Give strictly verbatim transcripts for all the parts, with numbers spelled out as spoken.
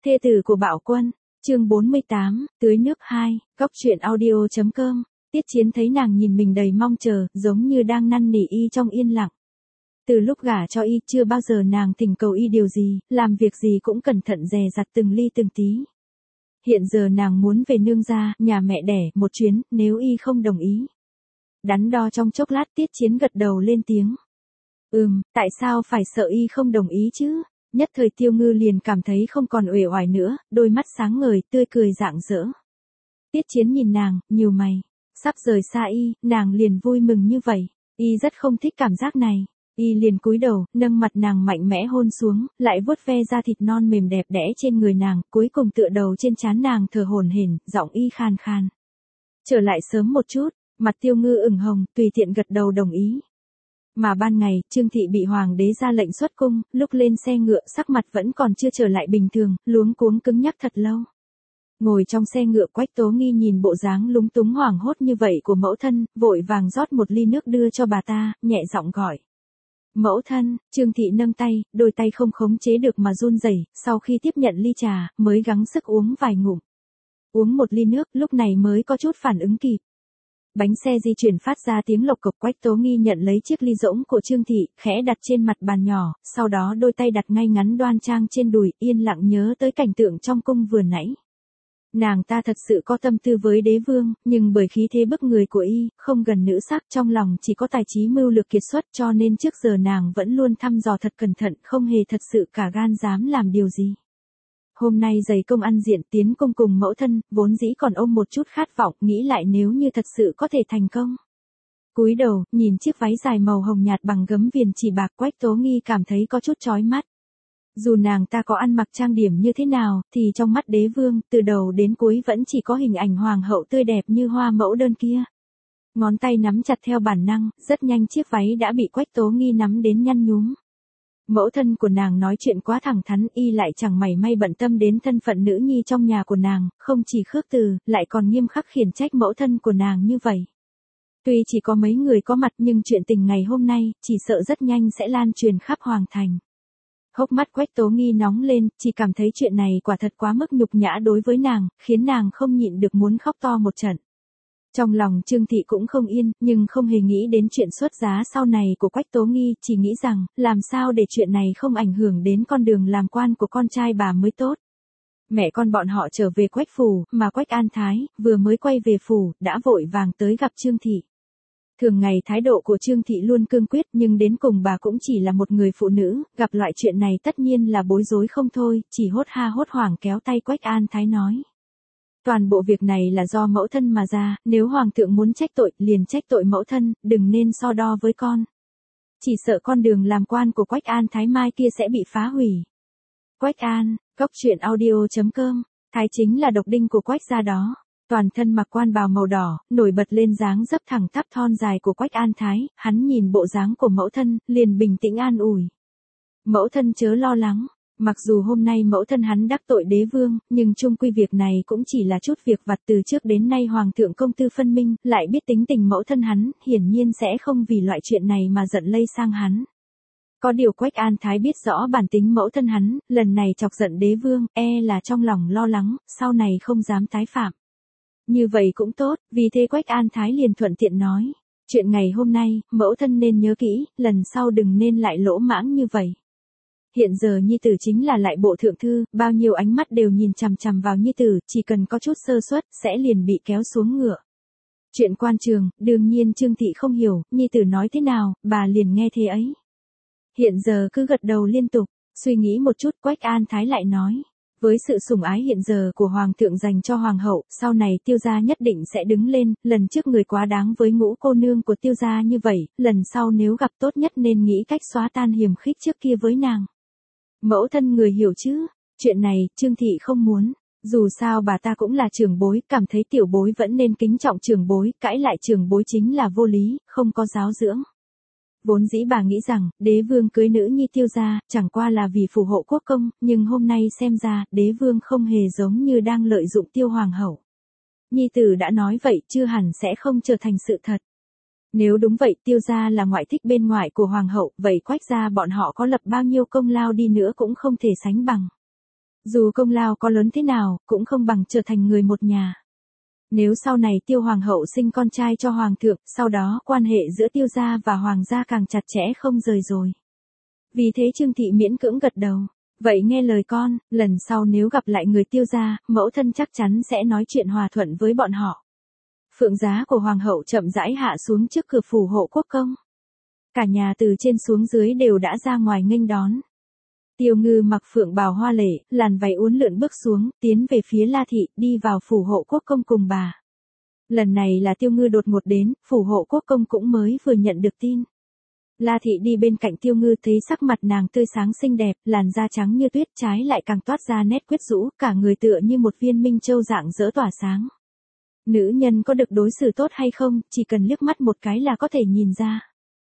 Thê tử của Bạo Quân, chương bốn mươi tám, tưới nước hai, góc truyện audio chấm com. Tiết Chiến thấy nàng nhìn mình đầy mong chờ, giống như đang năn nỉ y trong yên lặng. Từ lúc gả cho y, chưa bao giờ nàng thỉnh cầu y điều gì, làm việc gì cũng cẩn thận dè dặt từng ly từng tí. Hiện giờ nàng muốn về nương gia, nhà mẹ đẻ, một chuyến, nếu y không đồng ý. Đắn đo trong chốc lát, Tiết Chiến gật đầu lên tiếng. Ừm, tại sao phải sợ y không đồng ý chứ? Nhất thời Tiêu Ngư liền cảm thấy không còn uể oải nữa, đôi mắt sáng ngời, tươi cười rạng rỡ. Tiết Chiến nhìn nàng, nhíu mày. Sắp rời xa y, nàng liền vui mừng như vậy. Y rất không thích cảm giác này. Y liền cúi đầu, nâng mặt nàng mạnh mẽ hôn xuống, lại vuốt ve da thịt non mềm đẹp đẽ trên người nàng, cuối cùng tựa đầu trên trán nàng thở hổn hển, giọng y khan khan. Trở lại sớm một chút, mặt Tiêu Ngư ửng hồng, tùy tiện gật đầu đồng ý. Mà ban ngày, Trương Thị bị Hoàng đế ra lệnh xuất cung, lúc lên xe ngựa sắc mặt vẫn còn chưa trở lại bình thường, luống cuống cứng nhắc thật lâu. Ngồi trong xe ngựa, Quách Tố Nghi nhìn bộ dáng lúng túng hoảng hốt như vậy của mẫu thân, vội vàng rót một ly nước đưa cho bà ta, nhẹ giọng gọi. Mẫu thân, Trương Thị nâng tay, đôi tay không khống chế được mà run rẩy, sau khi tiếp nhận ly trà, mới gắng sức uống vài ngụm. Uống một ly nước, lúc này mới có chút phản ứng kịp. Bánh xe di chuyển phát ra tiếng lộc cộc. Quách Tố Nghi nhận lấy chiếc ly rỗng của Trương Thị, khẽ đặt trên mặt bàn nhỏ, sau đó đôi tay đặt ngay ngắn đoan trang trên đùi, yên lặng nhớ tới cảnh tượng trong cung vừa nãy. Nàng ta thật sự có tâm tư với đế vương, nhưng bởi khí thế bức người của y, không gần nữ sắc, trong lòng chỉ có tài trí mưu lược kiệt xuất, cho nên trước giờ nàng vẫn luôn thăm dò thật cẩn thận, không hề thật sự cả gan dám làm điều gì. Hôm nay giày công ăn diện tiến cung cùng mẫu thân, vốn dĩ còn ôm một chút khát vọng, nghĩ lại nếu như thật sự có thể thành công. Cúi đầu, nhìn chiếc váy dài màu hồng nhạt bằng gấm viền chỉ bạc, Quách Tố Nghi cảm thấy có chút chói mắt. Dù nàng ta có ăn mặc trang điểm như thế nào, thì trong mắt đế vương, từ đầu đến cuối vẫn chỉ có hình ảnh hoàng hậu tươi đẹp như hoa mẫu đơn kia. Ngón tay nắm chặt theo bản năng, rất nhanh chiếc váy đã bị Quách Tố Nghi nắm đến nhăn nhúm. Mẫu thân của nàng nói chuyện quá thẳng thắn, y lại chẳng mảy may bận tâm đến thân phận nữ nhi trong nhà của nàng, không chỉ khước từ, lại còn nghiêm khắc khiển trách mẫu thân của nàng như vậy. Tuy chỉ có mấy người có mặt nhưng chuyện tình ngày hôm nay, chỉ sợ rất nhanh sẽ lan truyền khắp hoàng thành. Hốc mắt Quách Tố Nghi nóng lên, chỉ cảm thấy chuyện này quả thật quá mức nhục nhã đối với nàng, khiến nàng không nhịn được muốn khóc to một trận. Trong lòng Trương Thị cũng không yên, nhưng không hề nghĩ đến chuyện xuất giá sau này của Quách Tố Nghi, chỉ nghĩ rằng, làm sao để chuyện này không ảnh hưởng đến con đường làm quan của con trai bà mới tốt. Mẹ con bọn họ trở về Quách phủ, mà Quách An Thái, vừa mới quay về phủ, đã vội vàng tới gặp Trương Thị. Thường ngày thái độ của Trương Thị luôn cương quyết, nhưng đến cùng bà cũng chỉ là một người phụ nữ, gặp loại chuyện này tất nhiên là bối rối không thôi, chỉ hốt ha hốt hoảng kéo tay Quách An Thái nói. Toàn bộ việc này là do mẫu thân mà ra, nếu hoàng thượng muốn trách tội, liền trách tội mẫu thân, đừng nên so đo với con. Chỉ sợ con đường làm quan của Quách An Thái mai kia sẽ bị phá hủy. Quách An, góc truyện audio chấm com, Thái chính là độc đinh của Quách gia đó. Toàn thân mặc quan bào màu đỏ, nổi bật lên dáng dấp thẳng tắp thon dài của Quách An Thái, hắn nhìn bộ dáng của mẫu thân, liền bình tĩnh an ủi. Mẫu thân chớ lo lắng. Mặc dù hôm nay mẫu thân hắn đắc tội đế vương, nhưng chung quy việc này cũng chỉ là chút việc vặt, từ trước đến nay hoàng thượng công tư phân minh, lại biết tính tình mẫu thân hắn, hiển nhiên sẽ không vì loại chuyện này mà giận lây sang hắn. Có điều Quách An Thái biết rõ bản tính mẫu thân hắn, lần này chọc giận đế vương, e là trong lòng lo lắng, sau này không dám tái phạm. Như vậy cũng tốt, vì thế Quách An Thái liền thuận tiện nói. Chuyện ngày hôm nay, mẫu thân nên nhớ kỹ, lần sau đừng nên lại lỗ mãng như vậy. Hiện giờ nhi tử chính là lại bộ thượng thư, bao nhiêu ánh mắt đều nhìn chằm chằm vào nhi tử, chỉ cần có chút sơ suất, sẽ liền bị kéo xuống ngựa. Chuyện quan trường, đương nhiên Trương Thị không hiểu, nhi tử nói thế nào, bà liền nghe thế ấy. Hiện giờ cứ gật đầu liên tục, suy nghĩ một chút Quách An Thái lại nói. Với sự sủng ái hiện giờ của hoàng thượng dành cho hoàng hậu, sau này Tiêu gia nhất định sẽ đứng lên, lần trước người quá đáng với ngũ cô nương của Tiêu gia như vậy, lần sau nếu gặp tốt nhất nên nghĩ cách xóa tan hiềm khích trước kia với nàng. Mẫu thân người hiểu chứ, chuyện này, Trương Thị không muốn, dù sao bà ta cũng là trưởng bối, cảm thấy tiểu bối vẫn nên kính trọng trưởng bối, cãi lại trưởng bối chính là vô lý, không có giáo dưỡng. Vốn dĩ bà nghĩ rằng, đế vương cưới nữ nhi Tiêu gia, chẳng qua là vì phù hộ quốc công, nhưng hôm nay xem ra, đế vương không hề giống như đang lợi dụng Tiêu hoàng hậu. Nhi tử đã nói vậy, chưa hẳn sẽ không trở thành sự thật. Nếu đúng vậy, Tiêu gia là ngoại thích bên ngoài của hoàng hậu, vậy Quách gia bọn họ có lập bao nhiêu công lao đi nữa cũng không thể sánh bằng. Dù công lao có lớn thế nào, cũng không bằng trở thành người một nhà. Nếu sau này Tiêu Hoàng hậu sinh con trai cho Hoàng thượng, sau đó quan hệ giữa Tiêu gia và Hoàng gia càng chặt chẽ không rời rồi. Vì thế Trương Thị miễn cưỡng gật đầu. Vậy nghe lời con, lần sau nếu gặp lại người Tiêu gia, mẫu thân chắc chắn sẽ nói chuyện hòa thuận với bọn họ. Phượng giá của Hoàng hậu chậm rãi hạ xuống trước cửa phủ hộ quốc công. Cả nhà từ trên xuống dưới đều đã ra ngoài nghênh đón. Tiêu Ngư mặc phượng bào hoa lệ, làn váy uốn lượn bước xuống, tiến về phía La Thị, đi vào phủ hộ quốc công cùng bà. Lần này là Tiêu Ngư đột ngột đến, phủ hộ quốc công cũng mới vừa nhận được tin. La Thị đi bên cạnh Tiêu Ngư thấy sắc mặt nàng tươi sáng xinh đẹp, làn da trắng như tuyết, trái lại càng toát ra nét quyến rũ, cả người tựa như một viên minh châu rạng rỡ tỏa sáng. Nữ nhân có được đối xử tốt hay không, chỉ cần liếc mắt một cái là có thể nhìn ra.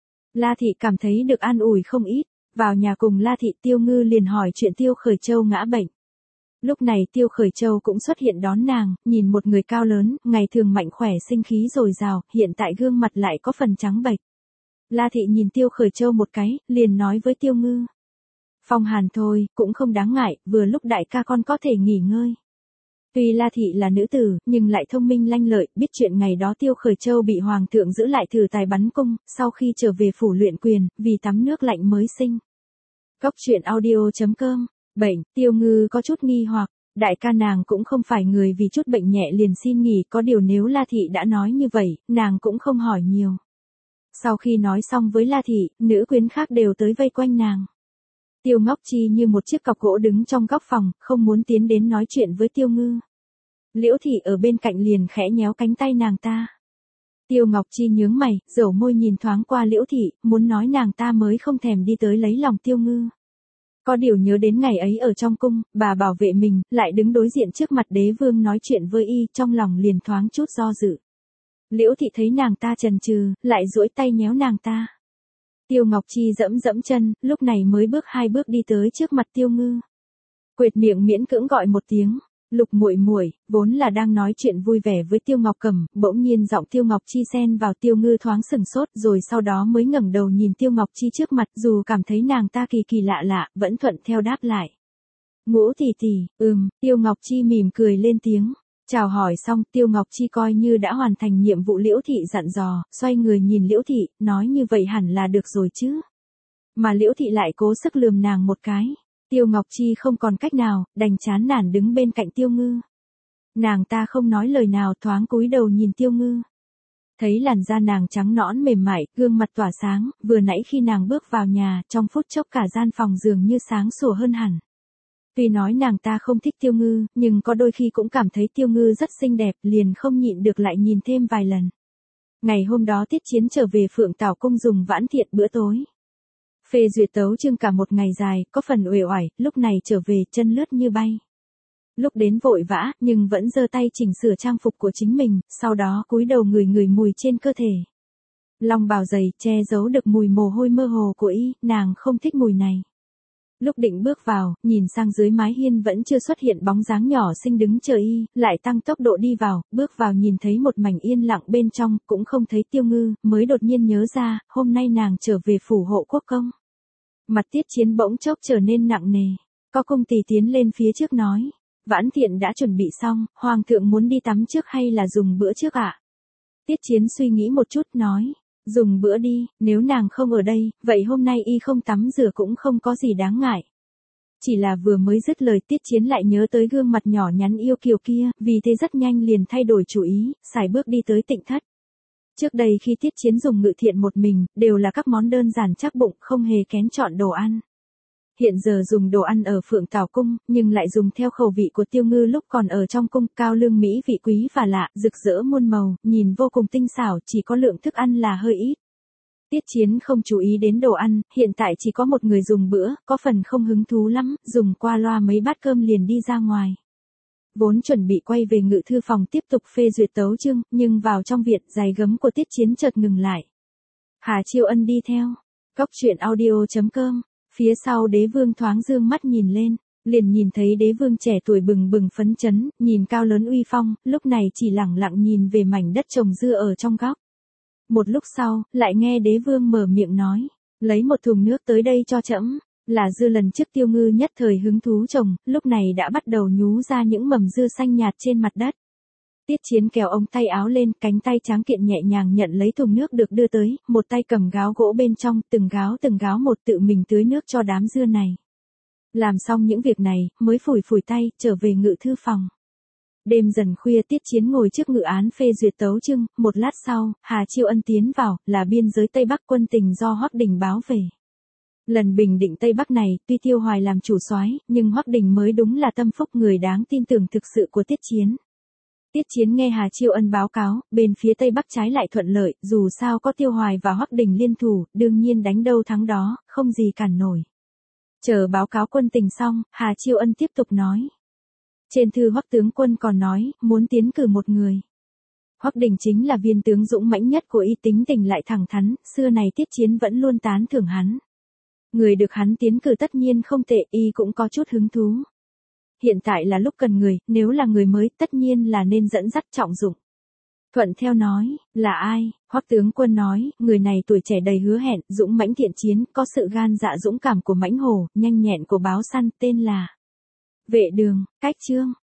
La Thị cảm thấy được an ủi không ít. Vào nhà cùng La Thị, Tiêu Ngư liền hỏi chuyện Tiêu Khởi Châu ngã bệnh. Lúc này Tiêu Khởi Châu cũng xuất hiện đón nàng, nhìn một người cao lớn, ngày thường mạnh khỏe sinh khí dồi dào, hiện tại gương mặt lại có phần trắng bệch. La Thị nhìn Tiêu Khởi Châu một cái, liền nói với Tiêu Ngư. Phong hàn thôi, cũng không đáng ngại, vừa lúc đại ca con có thể nghỉ ngơi. Tuy La Thị là nữ tử, nhưng lại thông minh lanh lợi, biết chuyện ngày đó Tiêu Khởi Châu bị Hoàng thượng giữ lại thử tài bắn cung, sau khi trở về phủ luyện quyền, vì tắm nước lạnh mới sinh. Góc truyện audio chấm com, bệnh, Tiêu Ngư có chút nghi hoặc, đại ca nàng cũng không phải người vì chút bệnh nhẹ liền xin nghỉ, có điều nếu La Thị đã nói như vậy, nàng cũng không hỏi nhiều. Sau khi nói xong với La Thị, nữ quyến khác đều tới vây quanh nàng. Tiêu Ngọc Chi như một chiếc cọc gỗ đứng trong góc phòng, không muốn tiến đến nói chuyện với Tiêu Ngư. Liễu Thị ở bên cạnh liền khẽ nhéo cánh tay nàng ta. Tiêu Ngọc Chi nhướng mày, dẩu môi nhìn thoáng qua Liễu Thị, muốn nói nàng ta mới không thèm đi tới lấy lòng Tiêu Ngư. Có điều nhớ đến ngày ấy ở trong cung, bà bảo vệ mình, lại đứng đối diện trước mặt đế vương nói chuyện với y, trong lòng liền thoáng chút do dự. Liễu Thị thấy nàng ta chần chừ, lại duỗi tay nhéo nàng ta. Tiêu Ngọc Chi dẫm dẫm chân, lúc này mới bước hai bước đi tới trước mặt Tiêu Ngư. Quệt miệng miễn cưỡng gọi một tiếng. Lục muội muội, vốn là đang nói chuyện vui vẻ với Tiêu Ngọc Cẩm, bỗng nhiên giọng Tiêu Ngọc Chi xen vào, Tiêu Ngư thoáng sừng sốt, rồi sau đó mới ngẩng đầu nhìn Tiêu Ngọc Chi trước mặt, dù cảm thấy nàng ta kỳ kỳ lạ lạ, vẫn thuận theo đáp lại. Ngũ tỷ tỷ, ừm, Tiêu Ngọc Chi mỉm cười lên tiếng. Chào hỏi xong, Tiêu Ngọc Chi coi như đã hoàn thành nhiệm vụ Liễu Thị dặn dò, xoay người nhìn Liễu Thị, nói như vậy hẳn là được rồi chứ. Mà Liễu Thị lại cố sức lườm nàng một cái. Tiêu Ngọc Chi không còn cách nào, đành chán nản đứng bên cạnh Tiêu Ngư. Nàng ta không nói lời nào, thoáng cúi đầu nhìn Tiêu Ngư. Thấy làn da nàng trắng nõn mềm mại, gương mặt tỏa sáng, vừa nãy khi nàng bước vào nhà, trong phút chốc cả gian phòng dường như sáng sủa hơn hẳn. Tuy nói nàng ta không thích Tiêu Ngư, nhưng có đôi khi cũng cảm thấy Tiêu Ngư rất xinh đẹp, liền không nhịn được lại nhìn thêm vài lần. Ngày hôm đó Tiết Chiến trở về Phượng Tảo Cung dùng vãn thiện bữa tối. Phê duyệt tấu chương cả một ngày dài, có phần uể oải, lúc này trở về chân lướt như bay. Lúc đến vội vã, nhưng vẫn giơ tay chỉnh sửa trang phục của chính mình, sau đó cúi đầu ngửi ngửi mùi trên cơ thể. Long bào dày, che giấu được mùi mồ hôi mơ hồ của y, nàng không thích mùi này. Lúc định bước vào, nhìn sang dưới mái hiên vẫn chưa xuất hiện bóng dáng nhỏ xinh đứng chờ y, lại tăng tốc độ đi vào, bước vào nhìn thấy một mảnh yên lặng bên trong, cũng không thấy Tiêu Ngư, mới đột nhiên nhớ ra, hôm nay nàng trở về phủ hộ quốc công. Mặt Tiết Chiến bỗng chốc trở nên nặng nề, có cung tỳ tiến lên phía trước nói, vãn thiện đã chuẩn bị xong, hoàng thượng muốn đi tắm trước hay là dùng bữa trước ạ? À? Tiết Chiến suy nghĩ một chút nói, dùng bữa đi, nếu nàng không ở đây, vậy hôm nay y không tắm rửa cũng không có gì đáng ngại. Chỉ là vừa mới dứt lời Tiết Chiến lại nhớ tới gương mặt nhỏ nhắn yêu kiều kia, vì thế rất nhanh liền thay đổi chủ ý, xài bước đi tới Tịnh Thất. Trước đây khi Tiết Chiến dùng ngự thiện một mình, đều là các món đơn giản chắc bụng, không hề kén chọn đồ ăn. Hiện giờ dùng đồ ăn ở Phượng Tảo Cung, nhưng lại dùng theo khẩu vị của Tiêu Ngư lúc còn ở trong cung, cao lương mỹ vị quý và lạ, rực rỡ muôn màu, nhìn vô cùng tinh xảo, chỉ có lượng thức ăn là hơi ít. Tiết Chiến không chú ý đến đồ ăn, hiện tại chỉ có một người dùng bữa, có phần không hứng thú lắm, dùng qua loa mấy bát cơm liền đi ra ngoài. Vốn chuẩn bị quay về ngự thư phòng tiếp tục phê duyệt tấu chương, nhưng vào trong viện, giày gấm của Tiết Chiến chợt ngừng lại. Hà Chiêu Ân đi theo. Góc truyện audio chấm com. Phía sau đế vương thoáng dương mắt nhìn lên, liền nhìn thấy đế vương trẻ tuổi bừng bừng phấn chấn, nhìn cao lớn uy phong, lúc này chỉ lẳng lặng nhìn về mảnh đất trồng dưa ở trong góc. Một lúc sau, lại nghe đế vương mở miệng nói, lấy một thùng nước tới đây cho trẫm. Là dưa lần trước Tiêu Ngư nhất thời hứng thú trồng, lúc này đã bắt đầu nhú ra những mầm dưa xanh nhạt trên mặt đất. Tiết Chiến kéo ống tay áo lên, cánh tay tráng kiện nhẹ nhàng nhận lấy thùng nước được đưa tới, một tay cầm gáo gỗ bên trong, từng gáo từng gáo một tự mình tưới nước cho đám dưa này. Làm xong những việc này, mới phủi phủi tay, trở về ngự thư phòng. Đêm dần khuya Tiết Chiến ngồi trước ngự án phê duyệt tấu chương, một lát sau, Hà Chiêu Ân tiến vào, là biên giới Tây Bắc quân tình do Hoắc Đình báo về. Lần bình định Tây Bắc này, tuy Tiêu Hoài làm chủ soái, nhưng Hoắc Đình mới đúng là tâm phúc người đáng tin tưởng thực sự của Tiết Chiến. Tiết Chiến nghe Hà Chiêu Ân báo cáo, bên phía Tây Bắc trái lại thuận lợi, dù sao có Tiêu Hoài và Hoắc Đình liên thủ, đương nhiên đánh đâu thắng đó, không gì cản nổi. Chờ báo cáo quân tình xong, Hà Chiêu Ân tiếp tục nói. Trên thư Hoắc tướng quân còn nói, muốn tiến cử một người. Hoắc Đình chính là viên tướng dũng mãnh nhất của y, tính tình lại thẳng thắn, xưa này Tiết Chiến vẫn luôn tán thưởng hắn. Người được hắn tiến cử tất nhiên không tệ, y cũng có chút hứng thú. Hiện tại là lúc cần người, nếu là người mới, tất nhiên là nên dẫn dắt trọng dụng. Thuận theo nói, là ai? Hoắc tướng quân nói, người này tuổi trẻ đầy hứa hẹn, dũng mãnh thiện chiến, có sự gan dạ dũng cảm của mãnh hổ, nhanh nhẹn của báo săn, tên là Vệ Đường, Cách Trương.